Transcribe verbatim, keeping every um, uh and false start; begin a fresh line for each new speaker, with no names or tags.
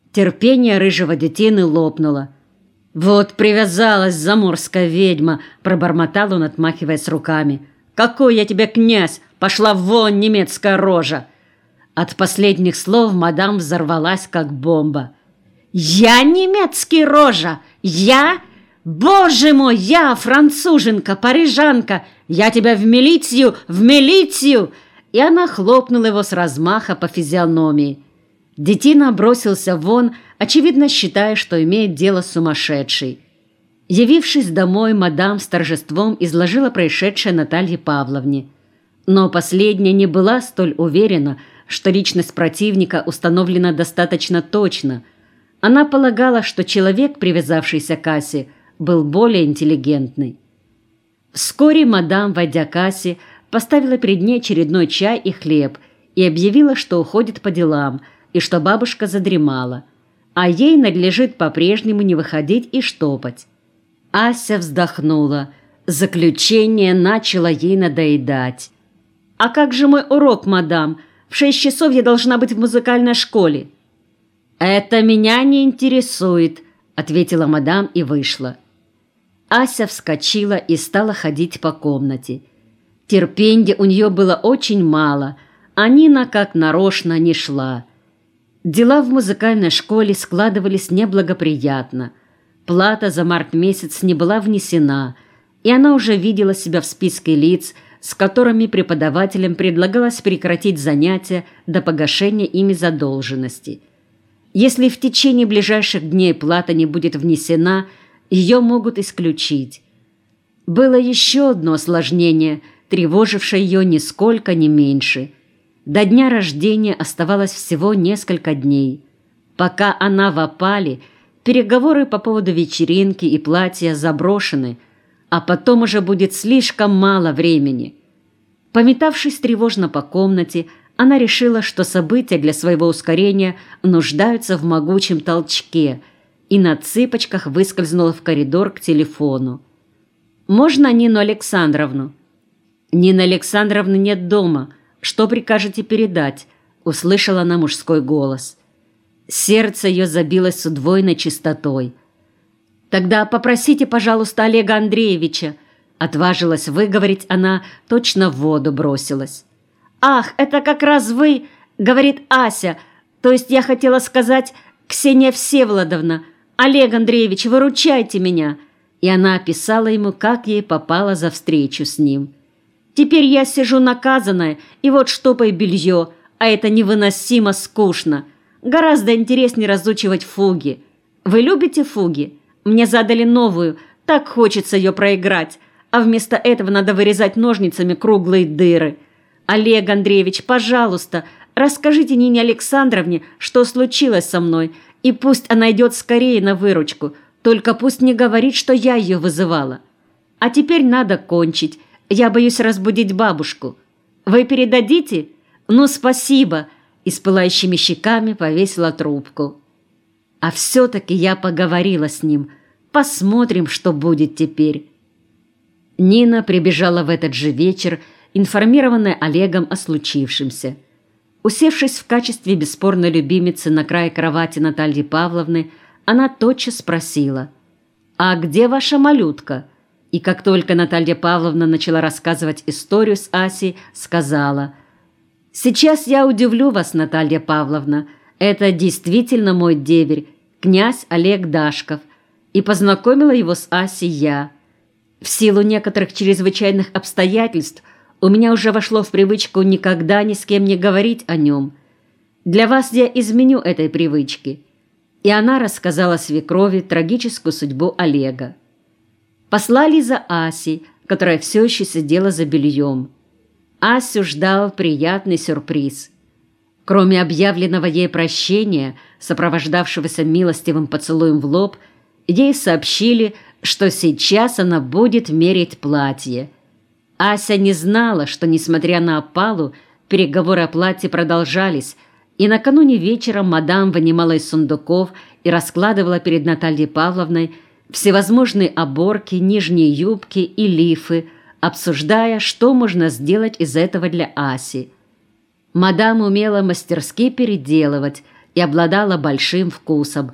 Терпение рыжего детины лопнуло. «Вот привязалась заморская ведьма!» – пробормотал он, отмахиваясь руками. «Какой я тебе князь! Пошла вон, немецкая рожа!» От последних слов мадам взорвалась, как бомба. «Я немецкий рожа! Я? Боже мой, я француженка, парижанка! Я тебя в милицию, в милицию!» И она хлопнула его с размаха по физиономии. Детина бросился вон, очевидно считая, что имеет дело с сумасшедшей. Явившись домой, мадам с торжеством изложила происшедшее Наталье Павловне. Но последняя не была столь уверена, что личность противника установлена достаточно точно. Она полагала, что человек, привязавшийся к Асе, был более интеллигентный. Вскоре мадам, войдя к Асе, поставила перед ней очередной чай и хлеб и объявила, что уходит по делам, и что бабушка задремала, а ей надлежит по-прежнему не выходить и штопать. Ася вздохнула. Заключение начало ей надоедать. «А как же мой урок, мадам? В шесть часов я должна быть в музыкальной школе». «Это меня не интересует», — ответила мадам и вышла. Ася вскочила и стала ходить по комнате. Терпенья у нее было очень мало, а Нина как нарочно не шла. Дела в музыкальной школе складывались неблагоприятно. Плата за март месяц не была внесена, и она уже видела себя в списке лиц, с которыми преподавателям предлагалось прекратить занятия до погашения ими задолженности. Если в течение ближайших дней плата не будет внесена, ее могут исключить. Было еще одно осложнение, тревожившее ее нисколько не меньше. До дня рождения оставалось всего несколько дней. Пока она в опале, переговоры по поводу вечеринки и платья заброшены, а потом уже будет слишком мало времени. Пометавшись тревожно по комнате, она решила, что события для своего ускорения нуждаются в могучем толчке, и на цыпочках выскользнула в коридор к телефону. «Можно Нину Александровну?» «Нины Александровны нет дома. Что прикажете передать?» – услышала она мужской голос. Сердце ее забилось с удвоенной частотой. «Тогда попросите, пожалуйста, Олега Андреевича», – отважилась выговорить она, точно в воду бросилась. «Ах, это как раз вы!» – говорит Ася. «То есть я хотела сказать Ксения Всеволодовна. Олег Андреевич, выручайте меня!» И она описала ему, как ей попало за встречу с ним. «Теперь я сижу наказанная, и вот штопаю белье, а это невыносимо скучно. Гораздо интереснее разучивать фуги. Вы любите фуги? Мне задали новую, так хочется ее проиграть, а вместо этого надо вырезать ножницами круглые дыры. Олег Андреевич, пожалуйста, расскажите Нине Александровне, что случилось со мной, и пусть она идет скорее на выручку, только пусть не говорит, что я ее вызывала. А теперь надо кончить. Я боюсь разбудить бабушку. Вы передадите? Ну, спасибо!» И с пылающими щеками повесила трубку. «А все-таки я поговорила с ним. Посмотрим, что будет теперь». Нина прибежала в этот же вечер, информированная Олегом о случившемся. Усевшись в качестве бесспорной любимицы на край кровати Натальи Павловны, она тотчас спросила: «А где ваша малютка?» И как только Наталья Павловна начала рассказывать историю с Асей, сказала: «Сейчас я удивлю вас, Наталья Павловна. Это действительно мой деверь, князь Олег Дашков. И познакомила его с Асей я. В силу некоторых чрезвычайных обстоятельств у меня уже вошло в привычку никогда ни с кем не говорить о нем. Для вас я изменю этой привычке». И она рассказала свекрови трагическую судьбу Олега. Послали за Асей, которая все еще сидела за бельем. Асю ждал приятный сюрприз. Кроме объявленного ей прощения, сопровождавшегося милостивым поцелуем в лоб, ей сообщили, что сейчас она будет мерить платье. Ася не знала, что, несмотря на опалу, переговоры о платье продолжались, и накануне вечером мадам вынимала из сундуков и раскладывала перед Натальей Павловной всевозможные оборки, нижние юбки и лифы, обсуждая, что можно сделать из этого для Аси. Мадам умела мастерски переделывать, и обладала большим вкусом.